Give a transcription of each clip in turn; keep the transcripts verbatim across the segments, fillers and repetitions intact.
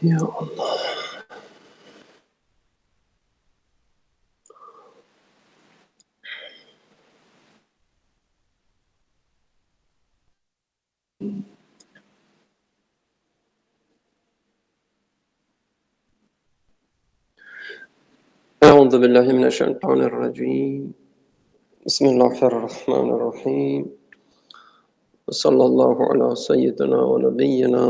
Ya Allah. أعوذ بالله من الشيطان الرجيم. بسم الله الرحمن الرحيم. وصلى الله على سيدنا ونبينا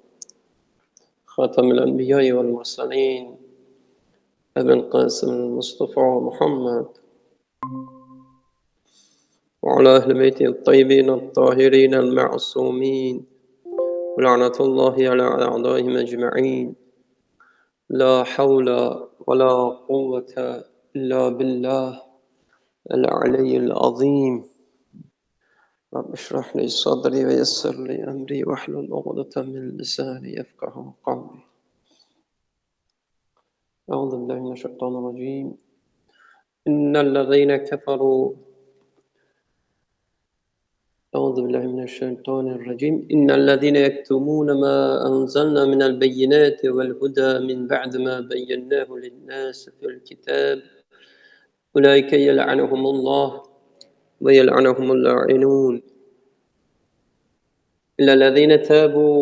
خاتم الأنبياء والمرسلين أبي القاسم المصطفى محمد وعلى أهل بيته الطيبين الطاهرين المعصومين ولعنة الله على أعدائهم أجمعين. لا حول ولا قوة إلا بالله العلي العظيم. رب اشرح لي صدري ويسر لي أمري واحلل عقدة من لساني يفقهوا قولي. أعوذ بالله من الشيطان الرجيم. إن الذين كفروا أعوذ بالله من الشيطان الرجيم. إن الذين يكتمون ما أنزلنا من البينات والهدى من بعد ما بيناه للناس في الكتاب أولئك يلعنهم الله ويلعنهم اللاعنون إلا الذين تابوا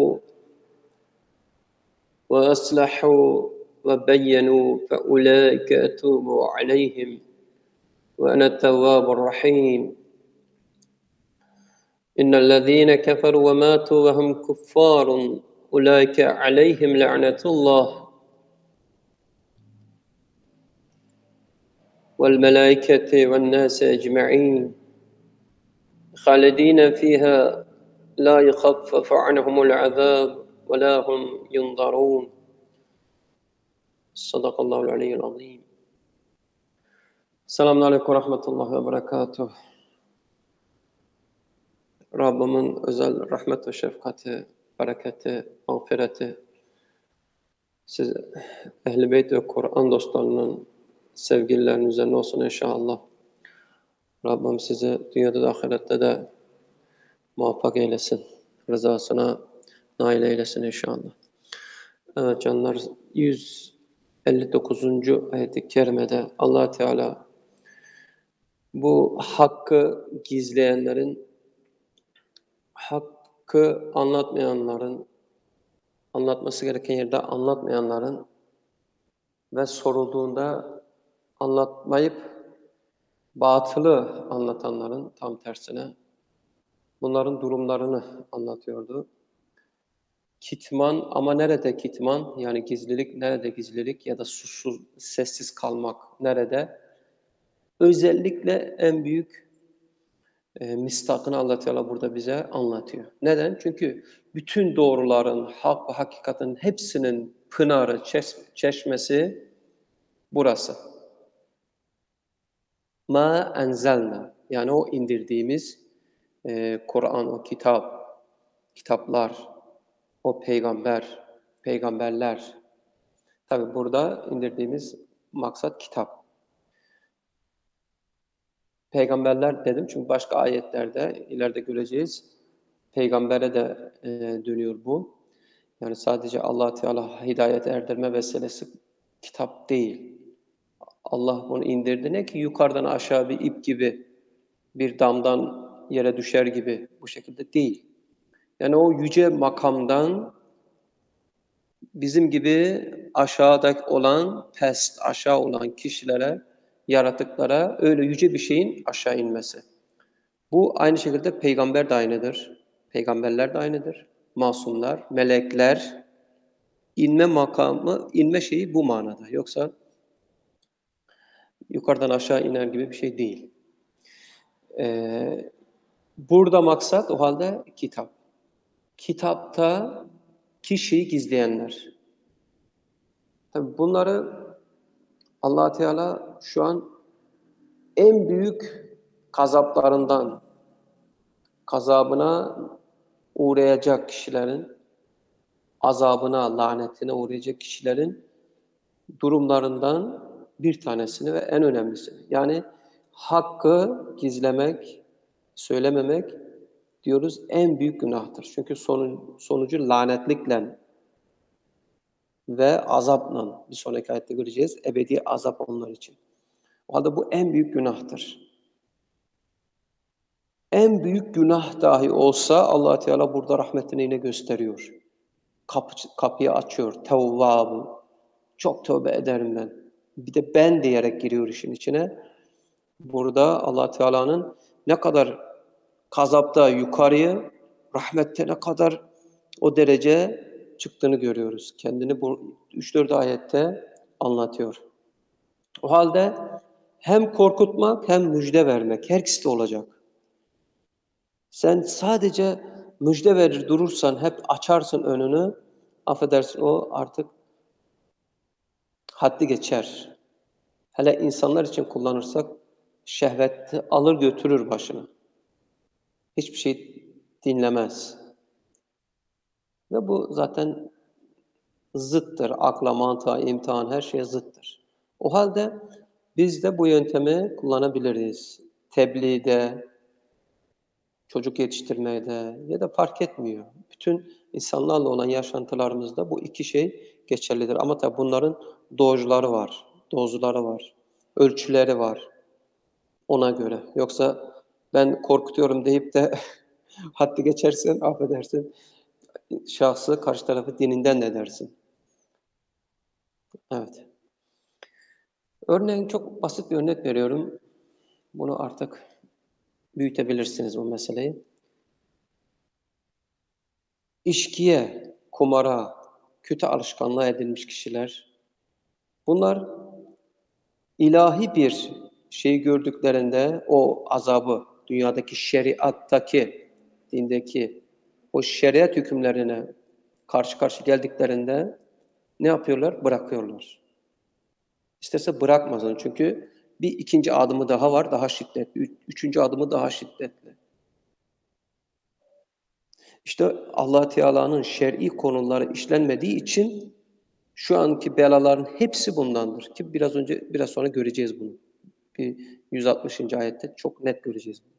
وأصلحوا وبينوا فأولئك أتوب عليهم وأنا التواب الرحيم. إن الذين كفروا وماتوا وهم كفار أولئك عليهم لعنة الله والملائكة والناس أجمعين خالدين فيها لا يخفف عنهم العذاب ولا هم ينظرون. Sadakallahu aleyhil azim. Selamun aleyküm ve rahmetullahi ve berekatuhu. Rabbimin özel rahmet ve şefkati, bereketi, mağfireti, siz Ehl-i Beyt ve Kur'an dostlarının sevgililerinin üzerine olsun inşallah. Rabbim sizi dünyada da ahirette de muvaffak eylesin. Rızasına nail eylesin inşallah. Evet canlar, yüz elli dokuzuncu ayet-i kerimede Allah Teala bu hakkı gizleyenlerin, hakkı anlatmayanların, anlatması gereken yerde anlatmayanların ve sorulduğunda anlatmayıp batılı anlatanların tam tersine bunların durumlarını anlatıyordu. Kitman, ama nerede kitman? Yani gizlilik, nerede gizlilik ya da susuz, sessiz kalmak nerede? Özellikle en büyük e, mistakını Allah Teala burada bize anlatıyor. Neden? Çünkü bütün doğruların, hak ve hakikatin hepsinin pınarı, çeş, çeşmesi burası. Ma enzelna, yani o indirdiğimiz e, Kur'an, o kitap, kitaplar, o peygamber, peygamberler. Tabi burada indirdiğimiz maksat kitap. Peygamberler dedim çünkü başka ayetlerde ileride göreceğiz. Peygambere de e, dönüyor bu. Yani sadece Allah Teala hidayet erdirme vesilesi kitap değil. Allah bunu indirdi ne ki yukarıdan aşağı bir ip gibi, bir damdan yere düşer gibi, bu şekilde değil. Yani o yüce makamdan bizim gibi aşağıda olan, pest, aşağı olan kişilere, yaratıklara öyle yüce bir şeyin aşağı inmesi. Bu aynı şekilde peygamber de aynıdır. Peygamberler de aynıdır. Masumlar, melekler, inme makamı, inme şeyi bu manada. Yoksa yukarıdan aşağı iner gibi bir şey değil. Ee, burada maksat o halde kitap. Kitapta kişiyi gizleyenler. Tabii bunları Allah Teala şu an en büyük gazaplarından, gazabına uğrayacak kişilerin, azabına, lanetine uğrayacak kişilerin durumlarından bir tanesini ve en önemlisini. Yani hakkı gizlemek, söylememek diyoruz en büyük günahtır. Çünkü sonu, sonucu lanetlikle ve azapla, bir sonraki ayette göreceğiz, ebedi azap onlar için. O halde bu en büyük günahtır. En büyük günah dahi olsa Allah Teala burada rahmetini yine gösteriyor. Kapı, kapıyı açıyor. Tevvabı. Çok tövbe ederim ben. Bir de ben diyerek giriyor işin içine. Burada Allah Teala'nın ne kadar gazapta yukarıyı, rahmette ne kadar o derece çıktığını görüyoruz. Kendini bu üç dört ayette anlatıyor. O halde hem korkutmak hem müjde vermek her ikisi de olacak. Sen sadece müjde verir durursan, hep açarsın önünü, affedersin o artık haddi geçer. Hele insanlar için kullanırsak şehveti alır götürür başını. Hiçbir şey dinlemez. Ve bu zaten zıttır. Akla, mantığa, imtihan her şeye zıttır. O halde biz de bu yöntemi kullanabiliriz. Tebliğde, çocuk yetiştirmede ya da fark etmiyor. Bütün insanlarla olan yaşantılarımızda bu iki şey geçerlidir. Ama tabii bunların dozları var, dozları var, ölçüleri var ona göre. Yoksa ben korkutuyorum deyip de haddi geçersen affedersin, şahsı karşı tarafı dininden de edersin. Evet. Örneğin çok basit bir örnek veriyorum. Bunu artık büyütebilirsiniz bu meseleyi. İçkiye, kumara, kötü alışkanlığa edilmiş kişiler, bunlar ilahi bir şey gördüklerinde o azabı, dünyadaki şeriattaki, dindeki o şeriat hükümlerine karşı karşı geldiklerinde ne yapıyorlar? Bırakıyorlar. İsterse bırakmaz onu çünkü bir ikinci adımı daha var, daha şiddetli. Üçüncü adımı daha şiddetli. İşte Allah Teala'nın şer'i konuları işlenmediği için şu anki belaların hepsi bundandır ki biraz önce biraz sonra göreceğiz bunu. Bir yüz altmışıncı ayette çok net göreceğiz bunu.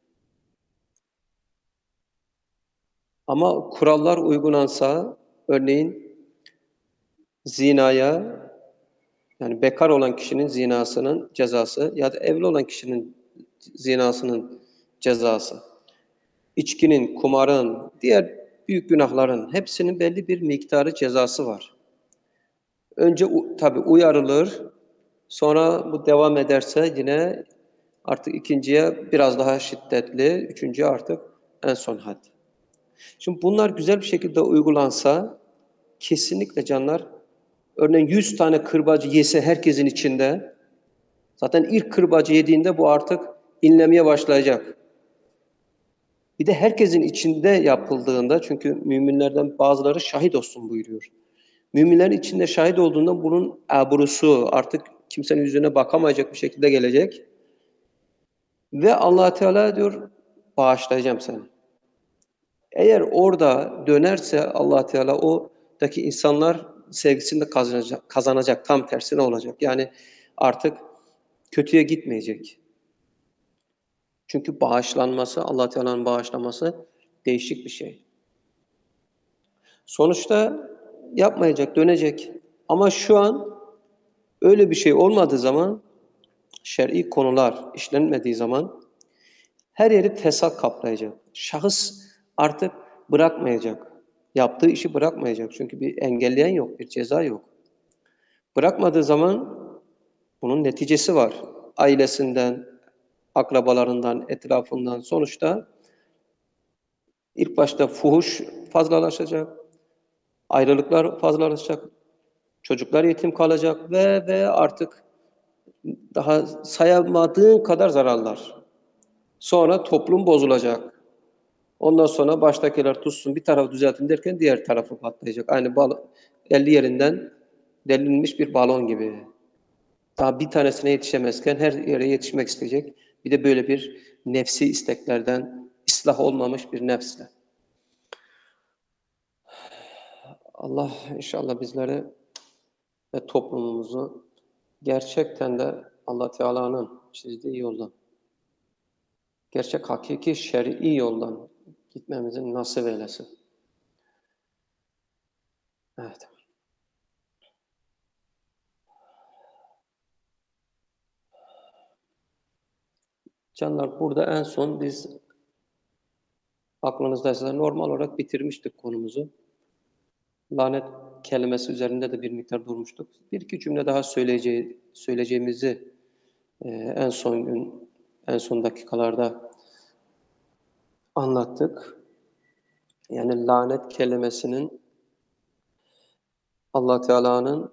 Ama kurallar uygulansa örneğin zinaya yani bekar olan kişinin zinasının cezası ya da evli olan kişinin zinasının cezası, içkinin, kumarın, diğer büyük günahların hepsinin belli bir miktarı cezası var. Önce tabii uyarılır, sonra bu devam ederse yine artık ikinciye biraz daha şiddetli, üçüncüye artık en son had. Şimdi bunlar güzel bir şekilde uygulansa kesinlikle canlar, örneğin yüz tane kırbacı yese herkesin içinde, zaten ilk kırbacı yediğinde bu artık inlemeye başlayacak. Bir de herkesin içinde yapıldığında, çünkü müminlerden bazıları şahit olsun buyuruyor. Müminlerin içinde şahit olduğunda bunun ebrusu artık kimsenin yüzüne bakamayacak bir şekilde gelecek. Ve Allah Teala diyor, bağışlayacağım seni. Eğer orada dönerse Allah Teala oradaki insanlar sevgisini de kazanacak, kazanacak. Tam tersine olacak. Yani artık kötüye gitmeyecek. Çünkü bağışlanması, Allah Teala'nın bağışlaması değişik bir şey. Sonuçta yapmayacak, dönecek. Ama şu an öyle bir şey olmadığı zaman, şer'i konular işlenmediği zaman her yeri fesat kaplayacak. Şahıs artık bırakmayacak. Yaptığı işi bırakmayacak. Çünkü bir engelleyen yok, bir ceza yok. Bırakmadığı zaman bunun neticesi var. Ailesinden, akrabalarından, etrafından sonuçta ilk başta fuhuş fazlalaşacak, ayrılıklar fazlalaşacak, çocuklar yetim kalacak ve ve artık daha sayamadığın kadar zararlar. Sonra toplum bozulacak. Ondan sonra baştakiler tutsun bir tarafı düzeltin derken diğer tarafı patlayacak. Aynı bal elli yerinden delinmiş bir balon gibi. Daha bir tanesine yetişemezken her yere yetişmek isteyecek. Bir de böyle bir nefsi isteklerden ıslah olmamış bir nefsle. Allah inşallah bizleri ve toplumumuzu gerçekten de Allah Teala'nın çizdiği yoldan, gerçek hakiki şer'i yoldan gitmemizi nasip eylesin. Evet. Canlar burada en son biz aklınızdaysa normal olarak bitirmiştik konumuzu. Lanet kelimesi üzerinde de bir miktar durmuştuk. Bir iki cümle daha söyleyeceği, söyleyeceğimizi e, en son gün, en son dakikalarda anlattık. Yani lanet kelimesinin Allah Teala'nın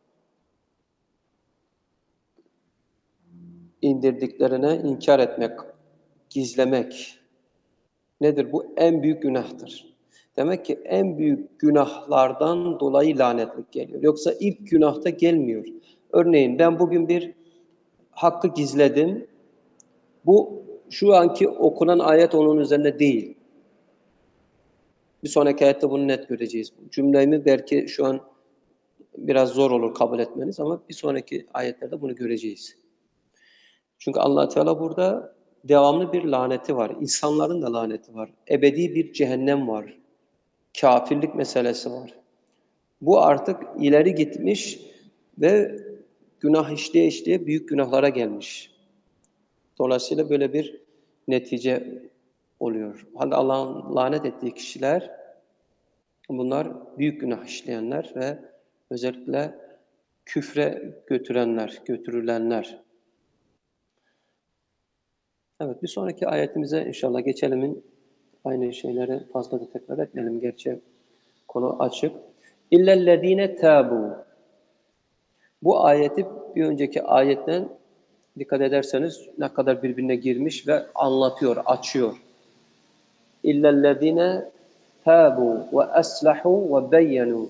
indirdiklerine inkar etmek, gizlemek nedir? Bu en büyük günahtır. Demek ki en büyük günahlardan dolayı lanetlik geliyor. Yoksa ilk günahta gelmiyor. Örneğin ben bugün bir hakkı gizledim. Bu şu anki okunan ayet onun üzerine değil. Bir sonraki ayette bunu net göreceğiz. Cümlemi belki şu an biraz zor olur kabul etmeniz ama bir sonraki ayetlerde bunu göreceğiz. Çünkü Allah Teala burada devamlı bir laneti var. İnsanların da laneti var. Ebedi bir cehennem var. Kafirlik meselesi var. Bu artık ileri gitmiş ve günah işleye işleye büyük günahlara gelmiş. Dolayısıyla böyle bir netice oluyor. Hadi Allah'ın lanet ettiği kişiler, bunlar büyük günah işleyenler ve özellikle küfre götürenler, götürülenler. Evet, bir sonraki ayetimize inşallah geçelim. Aynı şeyleri fazla da tekrar etmeyelim. Gerçi konu açık. İllellezine tabu. Bu ayeti bir önceki ayetten dikkat ederseniz ne kadar birbirine girmiş ve anlatıyor, açıyor. İllellezine tabu ve aslahu ve beyyenu.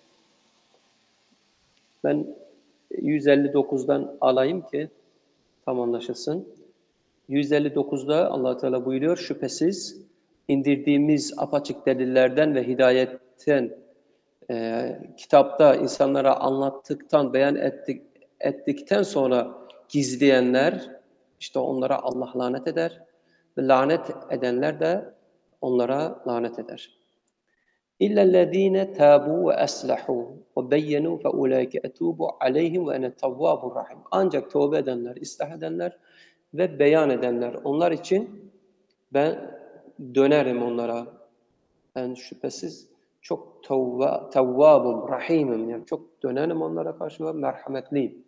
Ben yüz elli dokuzdan alayım ki tam anlaşılsın. yüz elli dokuzda Allah Teala buyuruyor, şüphesiz indirdiğimiz apaçık delillerden ve hidayetten e, kitapta insanlara anlattıktan, beyan ettik, ettikten sonra gizleyenler, işte onlara Allah lanet eder ve lanet edenler de onlara lanet eder. İllellezîne tâbû ve eslahû ve beyyenû fe ulâike etûbu aleyhim ve ene tevvâbur rahim. Ancak tövbe edenler, ıslah edenler ve beyan edenler, onlar için ben dönerim onlara. Ben şüphesiz çok tevva, tevvabım, rahimim. Yani çok dönerim onlara karşı ve merhametliyim.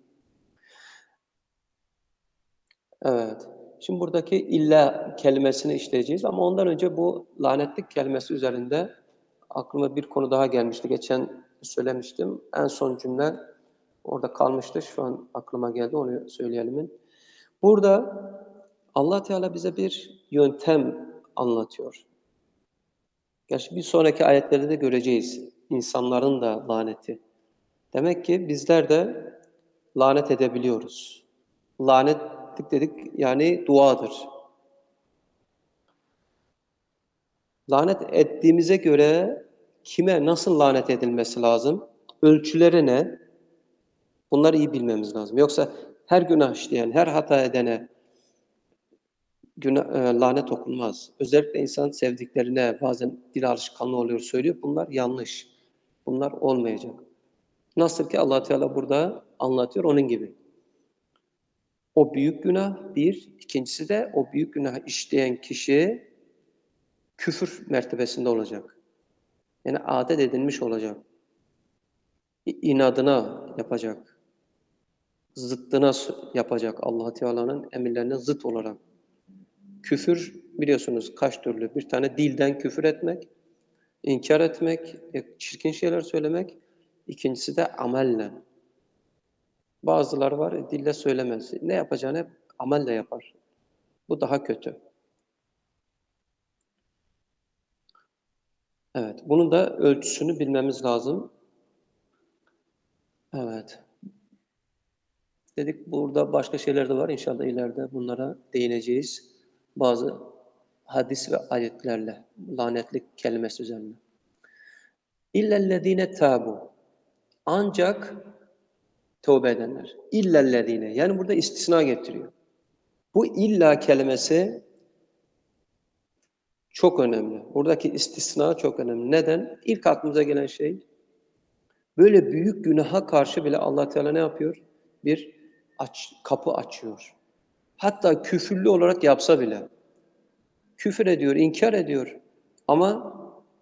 Evet. Şimdi buradaki illa kelimesini işleyeceğiz ama ondan önce bu lanetlik kelimesi üzerinde aklıma bir konu daha gelmişti. Geçen söylemiştim. En son cümle orada kalmıştı. Şu an aklıma geldi. Onu söyleyelim. Burada Allah Teala bize bir yöntem anlatıyor. Gerçi bir sonraki ayetlerde de göreceğiz. İnsanların da laneti. Demek ki bizler de lanet edebiliyoruz. Lanetlik dedik yani duadır. Lanet ettiğimize göre kime nasıl lanet edilmesi lazım? Ölçüleri ne? Bunları iyi bilmemiz lazım. Yoksa her günah işleyen, her hata edene günah, e, lanet okunmaz. Özellikle insan sevdiklerine bazen dil alışkanlığı oluyor, söylüyor. Bunlar yanlış. Bunlar olmayacak. Nasıl ki Allah Teala burada anlatıyor onun gibi. O büyük günah bir, ikincisi de o büyük günah işleyen kişi küfür mertebesinde olacak. Yani adet edilmiş olacak. İnadına yapacak. Zıttına yapacak Allah Teala'nın emirlerine zıt olarak. Küfür biliyorsunuz kaç türlü. Bir tane dilden küfür etmek, inkar etmek, çirkin şeyler söylemek. İkincisi de amelle. Bazıları var dille söylemez. Ne yapacağını hep amelle yapar. Bu daha kötü. Evet, bunun da ölçüsünü bilmemiz lazım. Evet. Dedik burada başka şeyler de var. İnşallah ileride bunlara değineceğiz. Bazı hadis ve ayetlerle lanetlik kelimesi üzerine. İllellezine tabu. Ancak tövbe edenler. İllellezine. Yani burada istisna getiriyor. Bu illa kelimesi çok önemli. Buradaki istisna çok önemli. Neden? İlk aklımıza gelen şey böyle büyük günaha karşı bile Allah Teala ne yapıyor? Bir aç, kapı açıyor. Hatta küfürlü olarak yapsa bile. Küfür ediyor, inkar ediyor ama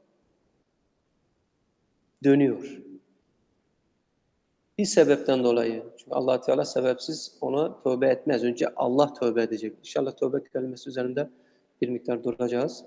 dönüyor. Bir sebepten dolayı. Çünkü Allah Teala sebepsiz ona tövbe etmez. Önce Allah tövbe edecek. İnşallah tövbe kelimesi üzerinde bir miktar duracağız.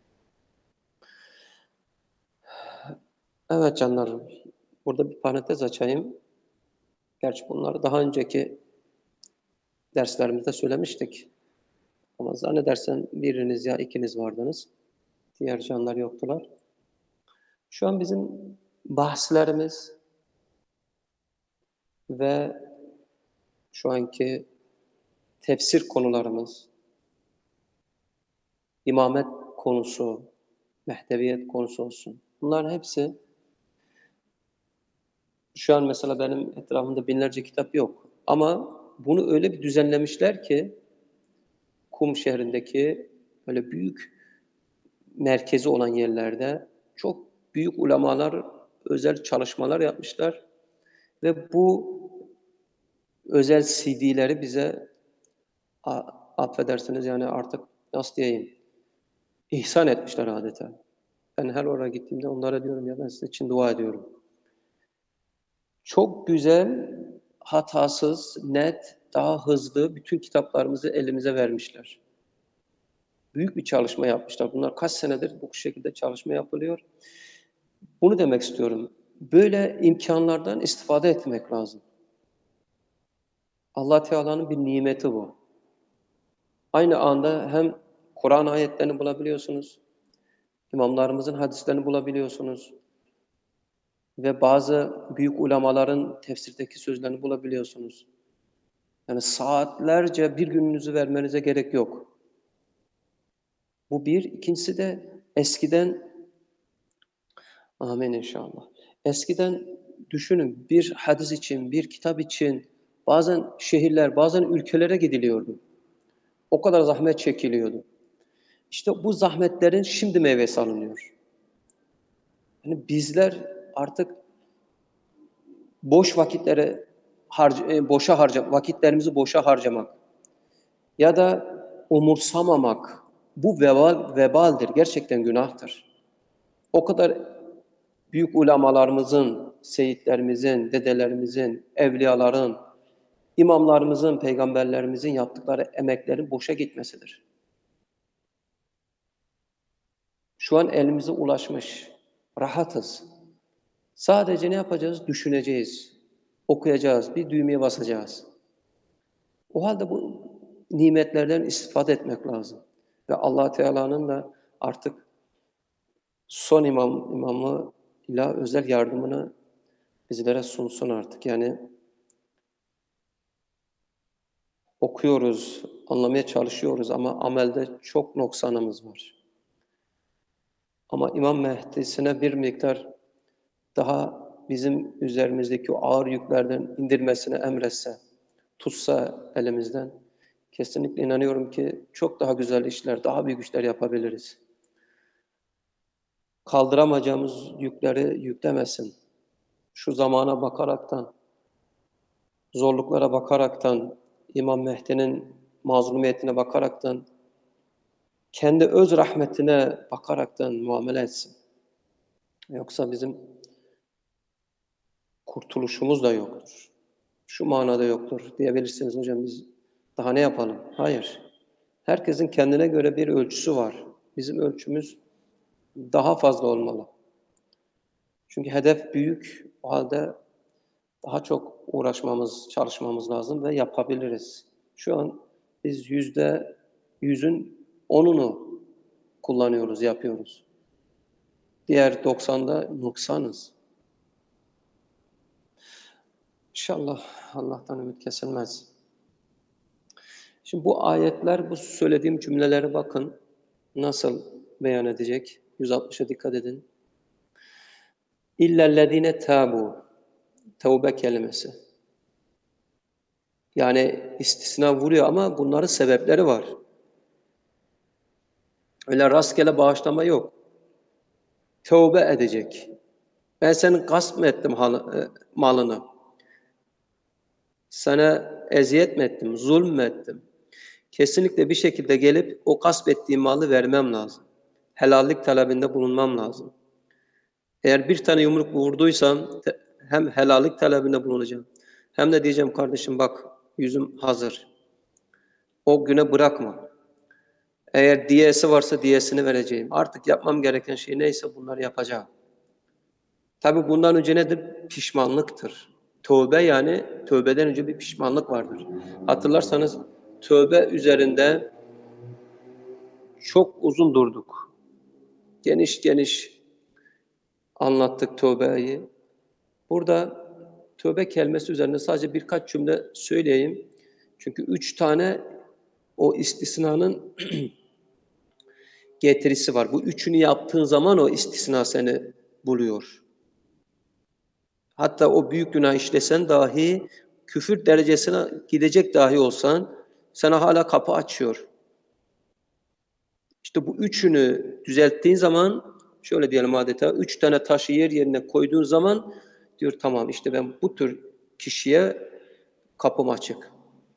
Evet canlarım. Burada bir parantez açayım. Gerçi bunları daha önceki derslerimizde söylemiştik. Ama zannedersem biriniz ya ikiniz vardınız. Diğer canlar yoktular. Şu an bizim bahslerimiz ve şu anki tefsir konularımız, imamet konusu, mehdeviyet konusu olsun. Bunların hepsi, şu an mesela benim etrafımda binlerce kitap yok. Ama bunu öyle bir düzenlemişler ki, Kum şehrindeki böyle büyük merkezi olan yerlerde çok büyük ulemalar özel çalışmalar yapmışlar ve bu özel C D'leri bize affedersiniz yani artık nasıl diyeyim ihsan etmişler adeta. Ben her oraya gittiğimde onlara diyorum ya ben sizin için dua ediyorum. Çok güzel, hatasız, net, daha hızlı bütün kitaplarımızı elimize vermişler. Büyük bir çalışma yapmışlar. Bunlar kaç senedir bu şekilde çalışma yapılıyor. Bunu demek istiyorum. Böyle imkanlardan istifade etmek lazım. Allah Teala'nın bir nimeti bu. Aynı anda hem Kur'an ayetlerini bulabiliyorsunuz, imamlarımızın hadislerini bulabiliyorsunuz ve bazı büyük ulemaların tefsirdeki sözlerini bulabiliyorsunuz. Yani saatlerce bir gününüzü vermenize gerek yok. Bu bir. İkincisi de eskiden, amin inşallah. Eskiden düşünün bir hadis için, bir kitap için bazen şehirler, bazen ülkelere gidiliyordu. O kadar zahmet çekiliyordu. İşte bu zahmetlerin şimdi meyvesi alınıyor. Yani bizler artık boş vakitlere harca, boşa harca, vakitlerimizi boşa harcamak ya da umursamamak bu vebal, vebaldir. Gerçekten günahtır. O kadar büyük ulemalarımızın, seyitlerimizin, dedelerimizin, evliyaların, imamlarımızın, peygamberlerimizin yaptıkları emeklerin boşa gitmesidir. Şu an elimize ulaşmış. Rahatız. Sadece ne yapacağız? Düşüneceğiz. Okuyacağız. Bir düğmeye basacağız. O halde bu nimetlerden istifade etmek lazım. Ve Allah Teala'nın da artık son imam imamı ile özel yardımını bizlere sunsun artık. Yani okuyoruz, anlamaya çalışıyoruz ama amelde çok noksanımız var. Ama İmam Mehdi'sine bir miktar daha bizim üzerimizdeki o ağır yüklerden indirmesine emretse, tutsa elimizden, kesinlikle inanıyorum ki çok daha güzel işler, daha büyük işler yapabiliriz. Kaldıramayacağımız yükleri yüklemesin. Şu zamana bakaraktan, zorluklara bakaraktan, İmam Mehdi'nin mazlumiyetine bakaraktan, kendi öz rahmetine bakaraktan muamele etsin. Yoksa bizim kurtuluşumuz da yoktur. Şu manada yoktur diyebilirsiniz hocam biz daha ne yapalım? Hayır. Herkesin kendine göre bir ölçüsü var. Bizim ölçümüz daha fazla olmalı. Çünkü hedef büyük. O halde daha çok uğraşmamız, çalışmamız lazım ve yapabiliriz. Şu an biz yüzde yüzün onunu kullanıyoruz, yapıyoruz. Diğer doksanda noksanız. İnşallah Allah'tan ümit kesilmez. Şimdi bu ayetler, bu söylediğim cümlelere bakın. Nasıl beyan edecek? yüz altmışa dikkat edin. İllellezine tabu. Tevbe kelimesi. Yani istisna vuruyor ama bunların sebepleri var. Öyle rastgele bağışlama yok. Tövbe edecek. Ben senin gasp mı ettim malını? Sana eziyet mi ettim, zulm mü ettim? kesinlikle bir şekilde gelip o gasp ettiğim malı vermem lazım. Helallik talebinde bulunmam lazım. Eğer bir tane yumruk vurduysam hem helallik talebinde bulunacağım. Hem de diyeceğim kardeşim bak yüzüm hazır. O güne bırakma. Eğer diyesi varsa diyesini vereceğim. Artık yapmam gereken şey neyse bunları yapacağım. Tabi bundan önce nedir? Pişmanlıktır. Tövbe yani tövbeden önce bir pişmanlık vardır. Hatırlarsanız tövbe üzerinde çok uzun durduk. Geniş geniş anlattık tövbeyi. Burada tövbe kelimesi üzerinde sadece birkaç cümle söyleyeyim. Çünkü üç tane o istisnanın getirisi var. Bu üçünü yaptığın zaman o istisna seni buluyor. Hatta o büyük günah işlesen dahi, küfür derecesine gidecek dahi olsan, sana hala kapı açıyor. İşte bu üçünü düzelttiğin zaman, şöyle diyelim adeta, üç tane taşı yer yerine koyduğun zaman, diyor tamam işte ben bu tür kişiye kapım açık.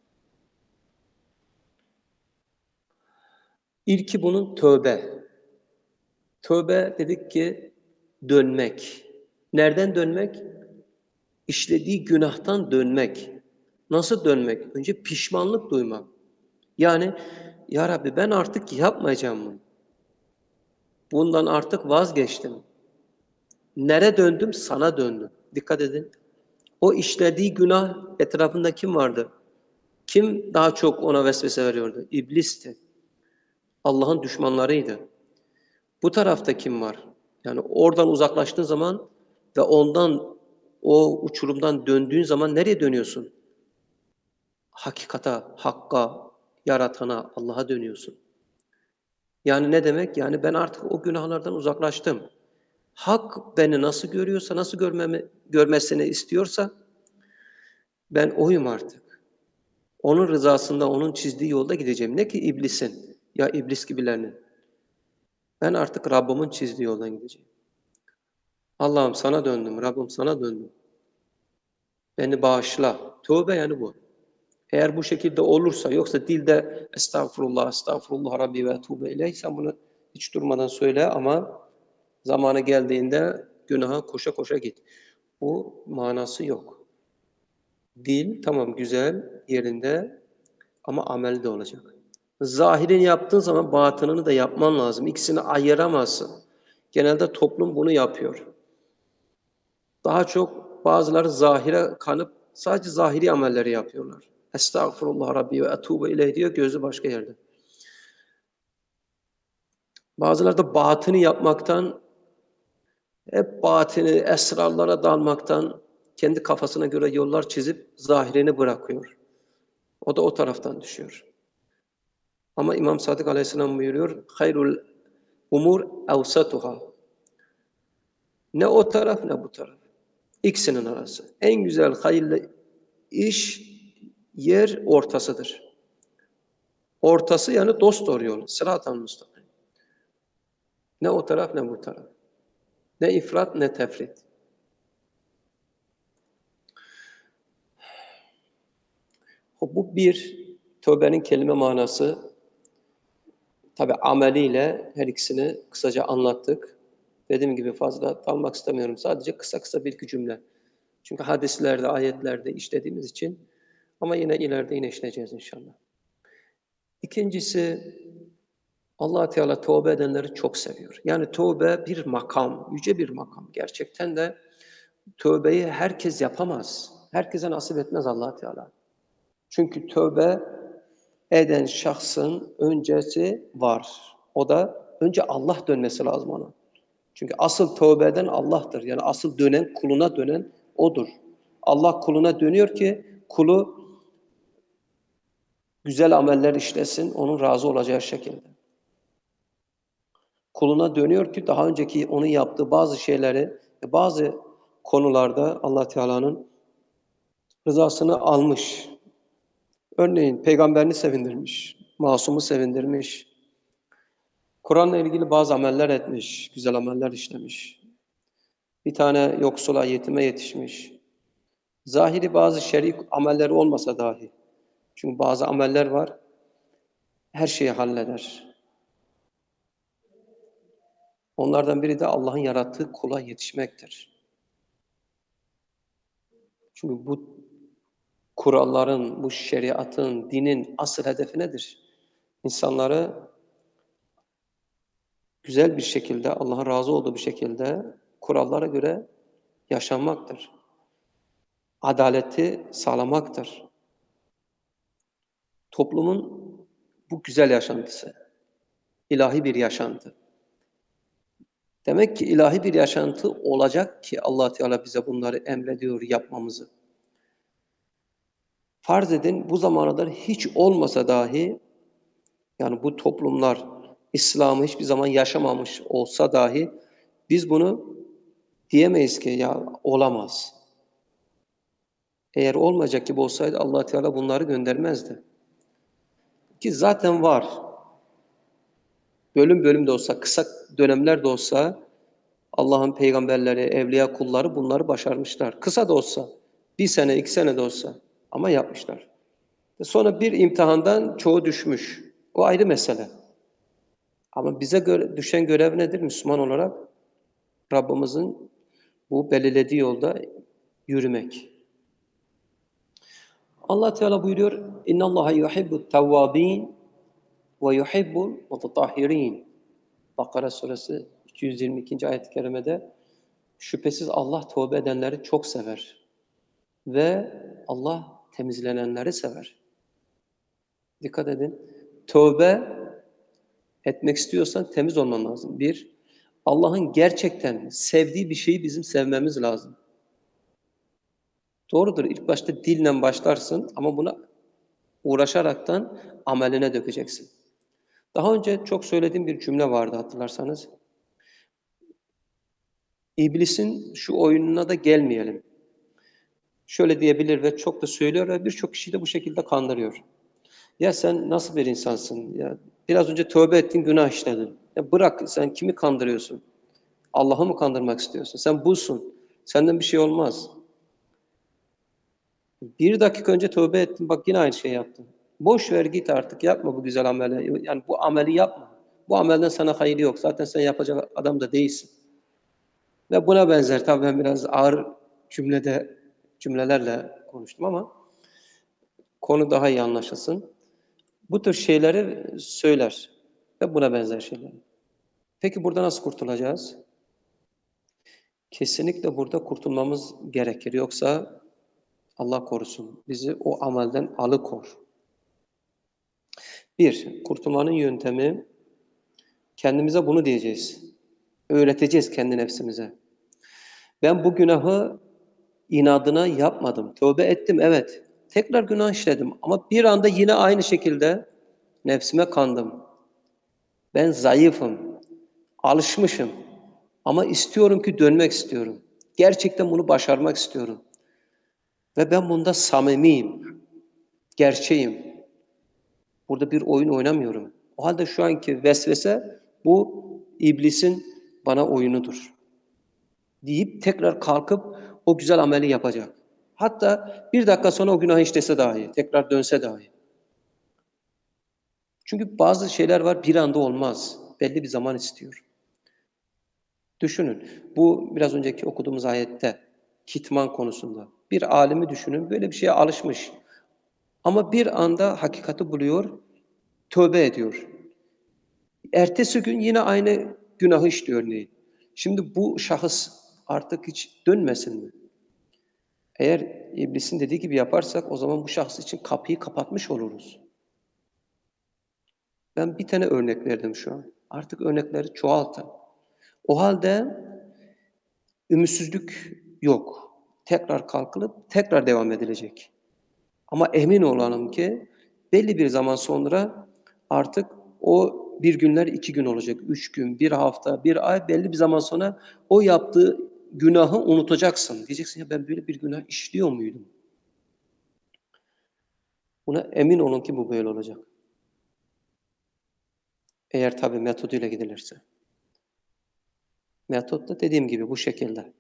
İlki bunun tövbe. Tövbe dedik ki dönmek. Nereden dönmek? İşlediği günahtan dönmek. Nasıl dönmek? Önce pişmanlık duymak. Yani ya Rabbi ben artık yapmayacağım bunu. Bundan artık vazgeçtim. Nere döndüm? Sana döndüm. Dikkat edin. O işlediği günah etrafında kim vardı? Kim daha çok ona vesvese veriyordu? İblisti. Allah'ın düşmanlarıydı. Bu tarafta kim var? Yani oradan uzaklaştığın zaman ve ondan, o uçurumdan döndüğün zaman nereye dönüyorsun? Hakikata, hakka, yaratana, Allah'a dönüyorsun. Yani ne demek? Yani ben artık o günahlardan uzaklaştım. Hak beni nasıl görüyorsa, nasıl görmemi, görmesini istiyorsa ben oyum artık. Onun rızasında, onun çizdiği yolda gideceğim. Ne ki iblisin ya iblis gibilerinin. Ben artık Rabbimin çizdiği yoldan gideceğim. Allah'ım sana döndüm, Rabbim sana döndüm. Beni bağışla. Tövbe yani bu. Eğer bu şekilde olursa, yoksa dilde estağfurullah, estağfurullah Rabbi ve etûbe ileyh, sen bunu hiç durmadan söyle ama zamanı geldiğinde günaha koşa koşa git. Bu manası yok. Dil tamam güzel yerinde ama amel de olacak. Zahirini yaptığın zaman batınını da yapman lazım. İkisini ayıramazsın. Genelde toplum bunu yapıyor. Daha çok bazıları zahire kanıp sadece zahiri amelleri yapıyorlar. Estağfurullah Rabbi ve etûbe ileyh diyor, gözü başka yerde. Bazıları da batını yapmaktan, hep batını, esrarlara dalmaktan kendi kafasına göre yollar çizip zahirini bırakıyor. O da o taraftan düşüyor. Ama İmam Sadık Aleyhisselam buyuruyor, hayrul umur evsatuhâ. Ne o taraf ne bu taraf. İkisinin arası. En güzel hayırlı iş yer ortasıdır. Ortası yani dost doğru yol. Sırat-ı müstakim. Ne o taraf ne bu taraf. Ne ifrat ne tefrit. Bu bir, tövbenin kelime manası. Tabi ameliyle her ikisini kısaca anlattık. Dediğim gibi fazla dalmak istemiyorum. Sadece kısa kısa bir iki cümle. Çünkü hadislerde, ayetlerde işlediğimiz için. Ama yine ileride yine işleyeceğiz inşallah. İkincisi, Allah Teala tövbe edenleri çok seviyor. Yani tövbe bir makam, yüce bir makam. Gerçekten de tövbeyi herkes yapamaz. Herkese nasip etmez Allah Teala. Çünkü tövbe eden şahsın öncesi var. O da önce Allah dönmesi lazım ona. Çünkü asıl tövbe eden Allah'tır. Yani asıl dönen, kuluna dönen O'dur. Allah kuluna dönüyor ki kulu güzel ameller işlesin, onun razı olacağı şekilde. Kuluna dönüyor ki daha önceki onun yaptığı bazı şeyleri, bazı konularda Allah Teala'nın rızasını almış. Örneğin peygamberini sevindirmiş, masumu sevindirmiş. Kur'an'la ilgili bazı ameller etmiş, güzel ameller işlemiş. Bir tane yoksula, yetime yetişmiş. Zahiri bazı şer'i amelleri olmasa dahi. Çünkü bazı ameller var. her şeyi halleder. Onlardan biri de Allah'ın yarattığı kula yetişmektir. Çünkü bu kuralların, bu şeriatın, dinin asıl hedefi nedir? İnsanları güzel bir şekilde, Allah'ın razı olduğu bir şekilde kurallara göre yaşanmaktır. Adaleti sağlamaktır. Toplumun bu güzel yaşantısı, ilahi bir yaşantı. Demek ki ilahi bir yaşantı olacak ki Allah Teala bize bunları emrediyor yapmamızı. Farz edin bu zamana kadar hiç olmasa dahi, yani bu toplumlar İslam'ı hiçbir zaman yaşamamış olsa dahi biz bunu diyemeyiz ki ya olamaz. Eğer olmayacak gibi olsaydı Allah Teala bunları göndermezdi. Ki zaten var. Bölüm bölüm de olsa, kısa dönemler de olsa Allah'ın peygamberleri, evliya kulları bunları başarmışlar. Kısa da olsa, bir sene, iki sene de olsa ama yapmışlar. Sonra bir imtihandan çoğu düşmüş. O ayrı mesele. Ama bize göre, düşen görev nedir Müslüman olarak? Rabbimizin bu belirlediği yolda yürümek. Allah Teala buyuruyor: "İnallaha yuhibbut tevvabin ve yuhibbul mutatahhirin." Bakara suresi iki yüz yirmi ikinci ayet-i kerimede şüphesiz Allah tövbe edenleri çok sever ve Allah temizlenenleri sever. Dikkat edin. Tövbe etmek istiyorsan temiz olman lazım. Bir, Allah'ın gerçekten sevdiği bir şeyi bizim sevmemiz lazım. Doğrudur. İlk başta dille başlarsın ama buna uğraşaraktan ameline dökeceksin. Daha önce çok söylediğim bir cümle vardı hatırlarsanız. İblisin şu oyununa da gelmeyelim. Şöyle diyebilir ve çok da söylüyor ve birçok kişiyi de bu şekilde kandırıyor. Ya sen nasıl bir insansın? Ya biraz önce tövbe ettin, günah işledin. Ya bırak, sen kimi kandırıyorsun? Allah'ı mı kandırmak istiyorsun? Sen busun. Senden bir şey olmaz. Bir dakika önce tövbe ettin, bak yine aynı şeyi yaptın. Boş ver git artık, yapma bu güzel ameli. Yani bu ameli yapma. Bu amelden sana hayır yok. Zaten sen yapacak adam da değilsin. Ve buna benzer, tabii ben biraz ağır cümlede cümlelerle konuştum ama konu daha iyi anlaşılsın. Bu tür şeyleri söyler ve buna benzer şeyler. Peki burada nasıl kurtulacağız? Kesinlikle burada kurtulmamız gerekir. Yoksa Allah korusun bizi o amelden alıkor. Bir, kurtulmanın yöntemi kendimize bunu diyeceğiz. Öğreteceğiz kendi nefsimize. Ben bu günahı inadına yapmadım. Tövbe ettim evet. Tekrar günah işledim ama bir anda yine aynı şekilde nefsime kandım. Ben zayıfım, alışmışım ama istiyorum ki dönmek istiyorum. Gerçekten bunu başarmak istiyorum. Ve ben bunda samimiyim, gerçeğim. Burada bir oyun oynamıyorum. O halde şu anki vesvese bu iblisin bana oyunudur. Deyip tekrar kalkıp o güzel ameli yapacak. Hatta bir dakika sonra o günah işlese dahi, tekrar dönse dahi. Çünkü bazı şeyler var bir anda olmaz. Belli bir zaman istiyor. Düşünün, bu biraz önceki okuduğumuz ayette kitman konusunda. Bir alimi düşünün, böyle bir şeye alışmış. Ama bir anda hakikati buluyor, tövbe ediyor. Ertesi gün yine aynı günahı işliyor örneğin. Şimdi bu şahıs artık hiç dönmesin mi? Eğer iblisin dediği gibi yaparsak o zaman bu şahıs için kapıyı kapatmış oluruz. Ben bir tane örnek verdim şu an. Artık örnekleri çoğaltın. O halde ümitsizlik yok. Tekrar kalkılıp tekrar devam edilecek. Ama emin olalım ki belli bir zaman sonra artık o bir günler iki gün olacak, üç gün, bir hafta, bir ay belli bir zaman sonra o yaptığı günahı unutacaksın. Diyeceksin ya ben böyle bir günah işliyor muydum? Buna emin olun ki bu böyle olacak. Eğer tabii metoduyla gidilirse. Metot da dediğim gibi bu şekilde.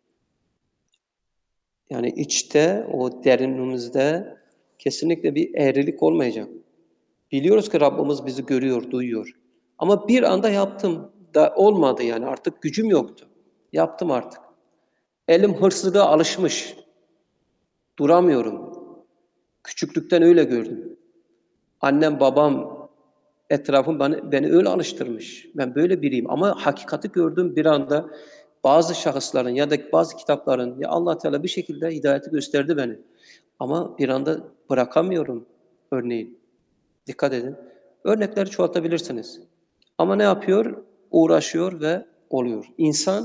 Yani içte, o derinimizde kesinlikle bir eğrilik olmayacak. Biliyoruz ki Rabbimiz bizi görüyor, duyuyor. Ama bir anda yaptım da olmadı yani artık gücüm yoktu. Yaptım artık. Elim hırsızlığa alışmış. Duramıyorum. Küçüklükten öyle gördüm. Annem, babam, etrafım beni, beni öyle alıştırmış. Ben böyle biriyim ama hakikati gördüm bir anda bazı şahısların ya da bazı kitapların ya Allah Teala bir şekilde hidayeti gösterdi beni. Ama bir anda bırakamıyorum örneğin. Dikkat edin. Örnekleri çoğaltabilirsiniz. Ama ne yapıyor? Uğraşıyor ve oluyor. İnsan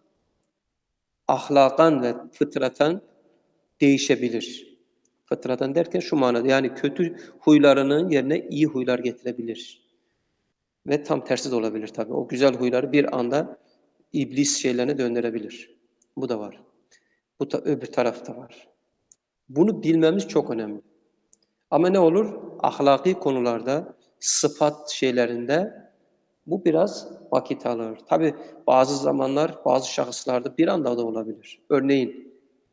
ahlakan ve fıtraten değişebilir. Fıtraten derken şu manada yani kötü huylarının yerine iyi huylar getirebilir. Ve tam tersi de olabilir tabii. O güzel huyları bir anda iblis şeylerine döndürebilir. Bu da var. Bu da öbür tarafta var. Bunu bilmemiz çok önemli. Ama ne olur? Ahlaki konularda, sıfat şeylerinde bu biraz vakit alır. Tabii bazı zamanlar, bazı şahıslarda bir anda da olabilir. Örneğin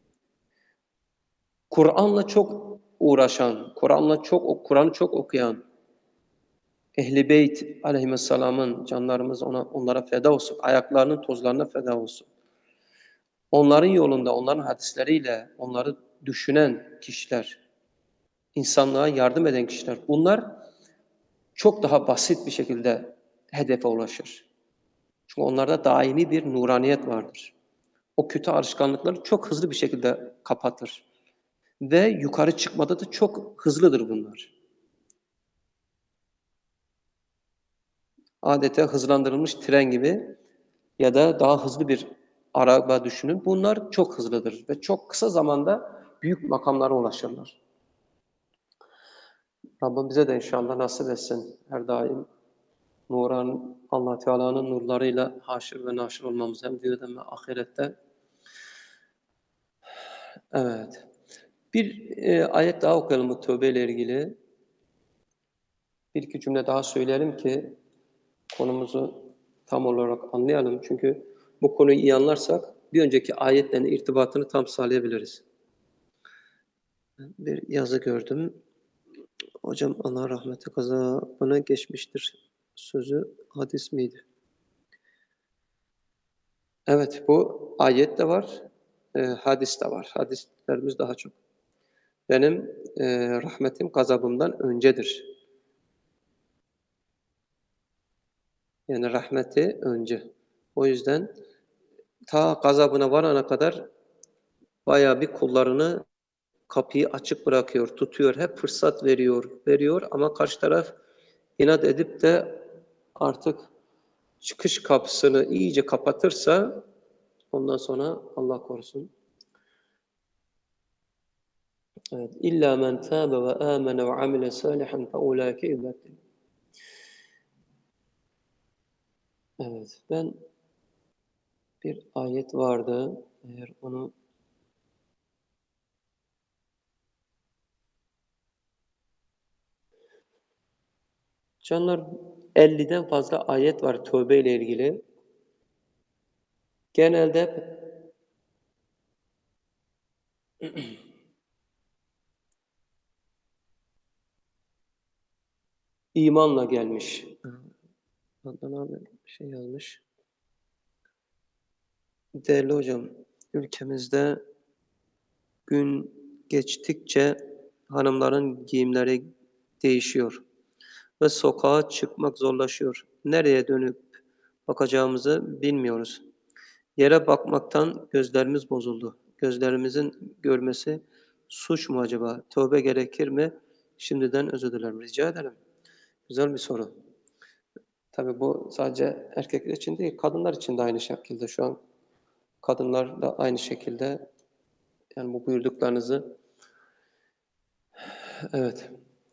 Kur'an'la çok uğraşan, Kur'an'la çok Kur'an'ı çok okuyan Ehl-i Beyt aleyhisselamın canlarımız ona onlara feda olsun. Ayaklarının tozlarına feda olsun. Onların yolunda, onların hadisleriyle onları düşünen kişiler, insanlığa yardım eden kişiler, bunlar çok daha basit bir şekilde hedefe ulaşır. Çünkü onlarda daimi bir nuraniyet vardır. O kötü alışkanlıkları çok hızlı bir şekilde kapatır. Ve yukarı çıkmada da çok hızlıdır bunlar. Adeta hızlandırılmış tren gibi ya da daha hızlı bir araba düşünün. Bunlar çok hızlıdır ve çok kısa zamanda büyük makamlara ulaşırlar. Rabbim bize de inşallah nasip etsin her daim nuran Allah Teala'nın nurlarıyla haşir ve naşir olmamız hem dünyada hem ahirette. Evet. Bir e, ayet daha okuyalım bu tövbe ile ilgili. Bir iki cümle daha söyleyelim ki konumuzu tam olarak anlayalım. Çünkü bu konuyu iyi anlarsak bir önceki ayetlerin irtibatını tam sağlayabiliriz. Bir yazı gördüm. Hocam Allah rahmeti gazabına geçmiştir. Sözü hadis miydi? Evet, bu ayet de var, e, hadis de var. Hadislerimiz daha çok. Benim e, rahmetim gazabımdan öncedir. Yani rahmeti önce. O yüzden ta gazabına varana kadar bayağı bir kullarını kapıyı açık bırakıyor, tutuyor, hep fırsat veriyor, veriyor ama karşı taraf inat edip de artık çıkış kapısını iyice kapatırsa ondan sonra Allah korusun. Evet. İlla men tâbe ve âmene ve amile sâlihan fe ulâike yubeddil. Evet. Ben bir ayet vardı. Eğer onu canlar elliden fazla ayet var tövbe ile ilgili. Genelde imanla gelmiş. Adnan abi bir şey yazmış. Değerli hocam, ülkemizde gün geçtikçe hanımların giyimleri değişiyor ve sokağa çıkmak zorlaşıyor. Nereye dönüp bakacağımızı bilmiyoruz. Yere bakmaktan gözlerimiz bozuldu. Gözlerimizin görmesi suç mu acaba? Tövbe gerekir mi? Şimdiden özür dilerim. Rica ederim. Güzel bir soru. Tabii bu sadece erkekler için değil, kadınlar için de aynı şekilde şu an. Kadınlar da aynı şekilde yani bu buyurduklarınızı evet.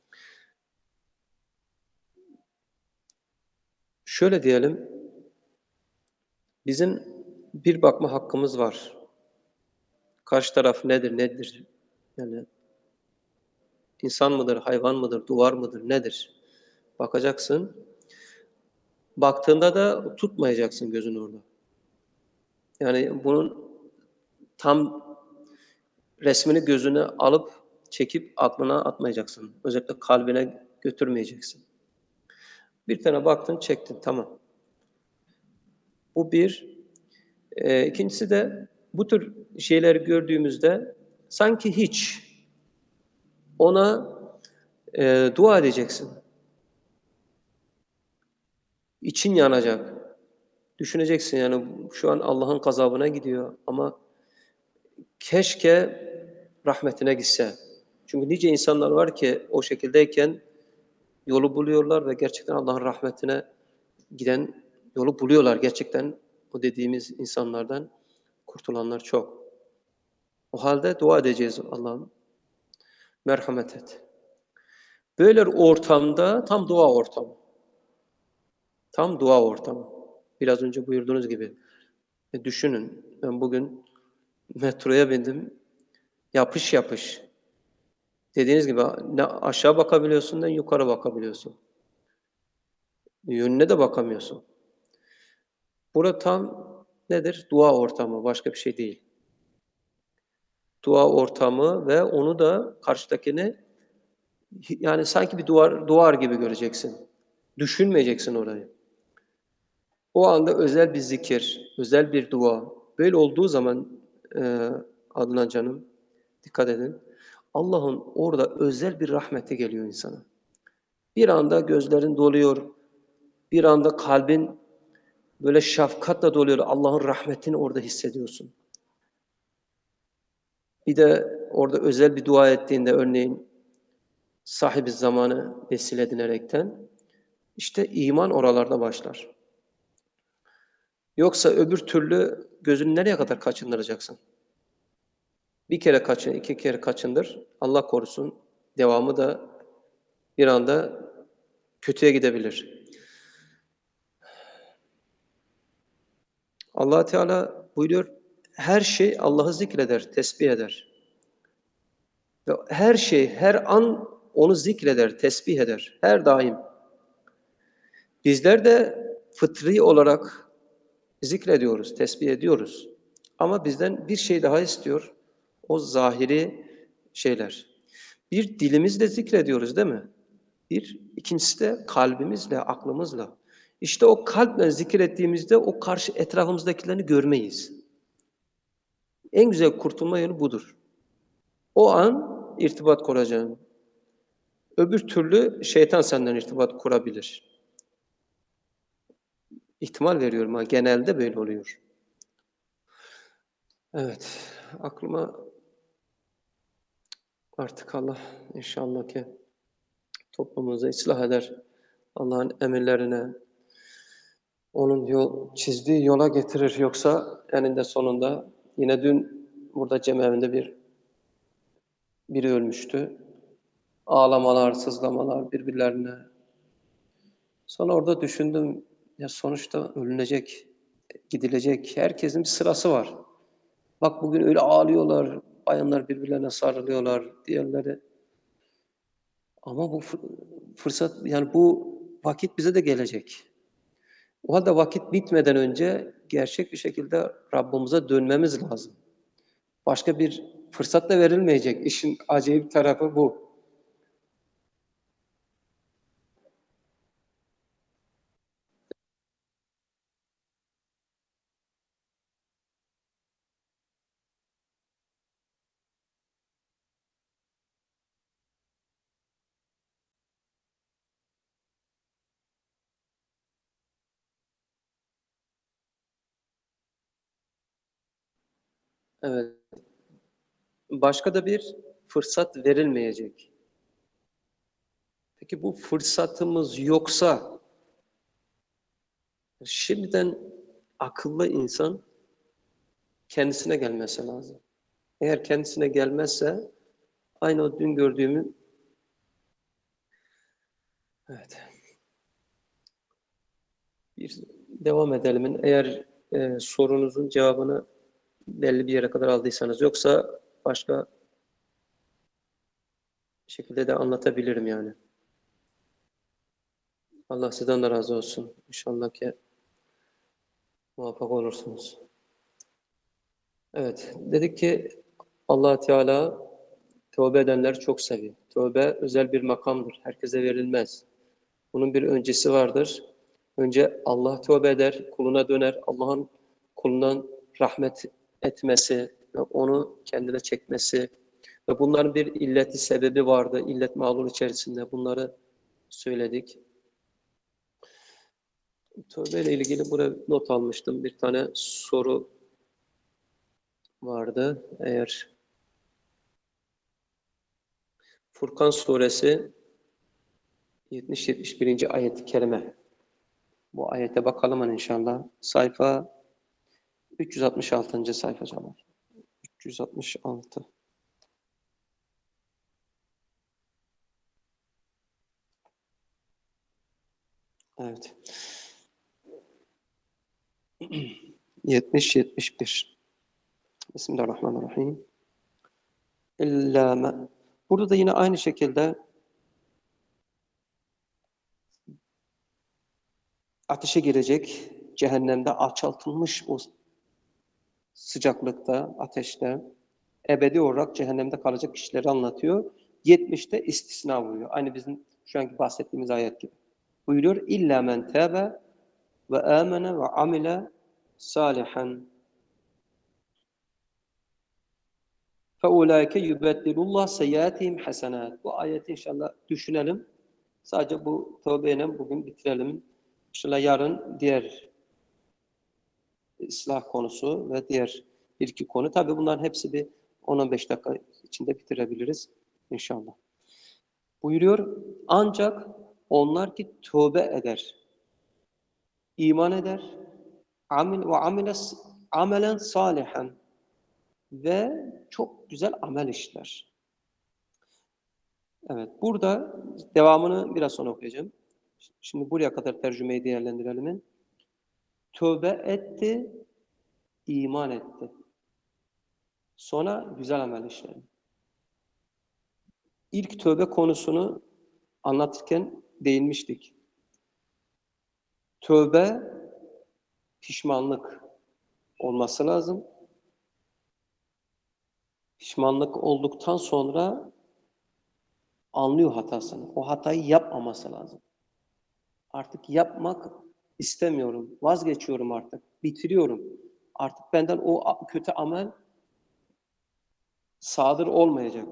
Şöyle diyelim, bizim bir bakma hakkımız var. Karşı taraf nedir, nedir? Yani insan mıdır, hayvan mıdır, duvar mıdır, nedir? Bakacaksın. Baktığında da tutmayacaksın gözünü orada. Yani bunun tam resmini gözüne alıp çekip aklına atmayacaksın. Özellikle kalbine götürmeyeceksin. Bir tane baktın, çektin, tamam. Bu bir. Eee, ikincisi de bu tür şeyleri gördüğümüzde sanki hiç ona eee, dua edeceksin. İçin yanacak. Düşüneceksin yani şu an Allah'ın gazabına gidiyor ama keşke rahmetine gitse. Çünkü nice insanlar var ki o şekildeyken yolu buluyorlar ve gerçekten Allah'ın rahmetine giden yolu buluyorlar. Gerçekten o dediğimiz insanlardan kurtulanlar çok. O halde dua edeceğiz, Allah'ım merhamet et. Böyle bir ortamda tam dua ortamı. Tam dua ortamı. Biraz önce buyurduğunuz gibi. E düşünün, ben bugün metroya bindim, yapış yapış. Dediğiniz gibi ne aşağı bakabiliyorsun ne yukarı bakabiliyorsun. Yönüne de bakamıyorsun. Burada tam nedir? Dua ortamı, başka bir şey değil. Dua ortamı ve onu da karşıdakini yani sanki bir duvar duvar gibi göreceksin. Düşünmeyeceksin orayı. O anda özel bir zikir, özel bir dua. Böyle olduğu zaman e, Adnan canım, dikkat edin. Allah'ın orada özel bir rahmeti geliyor insana. Bir anda gözlerin doluyor, bir anda kalbin böyle şefkatle doluyor. Allah'ın rahmetini orada hissediyorsun. Bir de orada özel bir dua ettiğinde örneğin sahibi zamanı vesile edinerekten işte iman oralarda başlar. Yoksa öbür türlü gözünü nereye kadar kaçındıracaksın? Bir kere kaçın, iki kere kaçındır. Allah korusun. Devamı da bir anda kötüye gidebilir. Allah Teala buyuruyor, her şey Allah'ı zikreder, tesbih eder. Ve her şey, her an onu zikreder, tesbih eder. Her daim. Bizler de fıtri olarak zikrediyoruz, tesbih ediyoruz. Ama bizden bir şey daha istiyor. O zahiri şeyler. Bir dilimizle zikrediyoruz değil mi? Bir, ikincisi de kalbimizle, aklımızla. İşte o kalple zikrettiğimizde o karşı etrafımızdakilerini görmeyiz. En güzel kurtulma yolu budur. O an irtibat kuracaksın. Öbür türlü şeytan senden irtibat kurabilir. İhtimal veriyorum ha, genelde böyle oluyor. Evet, aklıma artık Allah inşallah ki toplumumuzu ıslah eder. Allah'ın emirlerine, onun yol, çizdiği yola getirir. Yoksa eninde sonunda yine dün burada cemeevinde bir biri ölmüştü. Ağlamalar, sızlamalar birbirlerine. Sonra orada düşündüm, ya sonuçta ölünecek, gidilecek. Herkesin bir sırası var. Bak bugün öyle ağlıyorlar, bayanlar birbirlerine sarılıyorlar, diğerleri. Ama bu fırsat, yani bu vakit bize de gelecek. O halde vakit bitmeden önce gerçek bir şekilde Rabbimize dönmemiz lazım. Başka bir fırsat da verilmeyecek. İşin acayip tarafı bu. Evet. Başka da bir fırsat verilmeyecek. Peki bu fırsatımız yoksa şimdiden akıllı insan kendisine gelmesi lazım. Eğer kendisine gelmezse aynı o dün gördüğümü evet. Bir devam edelim. Eğer e, sorunuzun cevabını belli bir yere kadar aldıysanız yoksa başka şekilde de anlatabilirim yani. Allah sizden de razı olsun. İnşallah ki muvaffak olursunuz. Evet, dedik ki Allah Teala tövbe edenleri çok seviyor. Tövbe özel bir makamdır. Herkese verilmez. Bunun bir öncesi vardır. Önce Allah tövbe eder, kuluna döner. Allah'ın kulundan rahmet etmesi ve onu kendine çekmesi ve bunların bir illeti sebebi vardı. İllet mağlul içerisinde bunları söyledik. Tövbe ile ilgili buraya not almıştım. Bir tane soru vardı. Eğer Furkan suresi yetmiş yetmiş birinci ayet-i kerime. Bu ayete bakalım inşallah. Sayfa üç yüz altmış altıncı sayfa canım. üç yüz altmış altı. Evet. yetmiş yetmiş bir. Bismillahirrahmanirrahim. İlla me. Burada da yine aynı şekilde ateşe girecek, cehennemde alçaltılmış o sıcaklıkta, ateşte, ebedi olarak cehennemde kalacak kişileri anlatıyor. yetmişte istisna buyuruyor. Aynı bizim şu anki bahsettiğimiz ayet gibi. Buyuruyor, İlla men tâbe ve âmene ve amile salihan. فَاُولَٰئِكَ يُبَدِّلُ اللّٰهِ سَيَّاتِهِمْ حَسَنَاتٍ. Bu ayeti inşallah düşünelim. Sadece bu tövbeyle bugün bitirelim. İnşallah yarın diğer ıslah konusu ve diğer bir iki konu. Tabii bunların hepsi bir on on beş dakika içinde bitirebiliriz inşallah. Buyuruyor, ancak onlar ki tövbe eder, iman eder, amil ve amile amelen salihan ve çok güzel amel işler. Evet, burada devamını biraz sonra okuyacağım. Şimdi buraya kadar tercümeyi değerlendirelim. Tövbe etti, iman etti. Sonra güzel amel işledi. İlk tövbe konusunu anlatırken değinmiştik. Tövbe, pişmanlık olması lazım. Pişmanlık olduktan sonra anlıyor hatasını. O hatayı yapmaması lazım. Artık yapmak istemiyorum, vazgeçiyorum artık, bitiriyorum. Artık benden o kötü amel sadır olmayacak.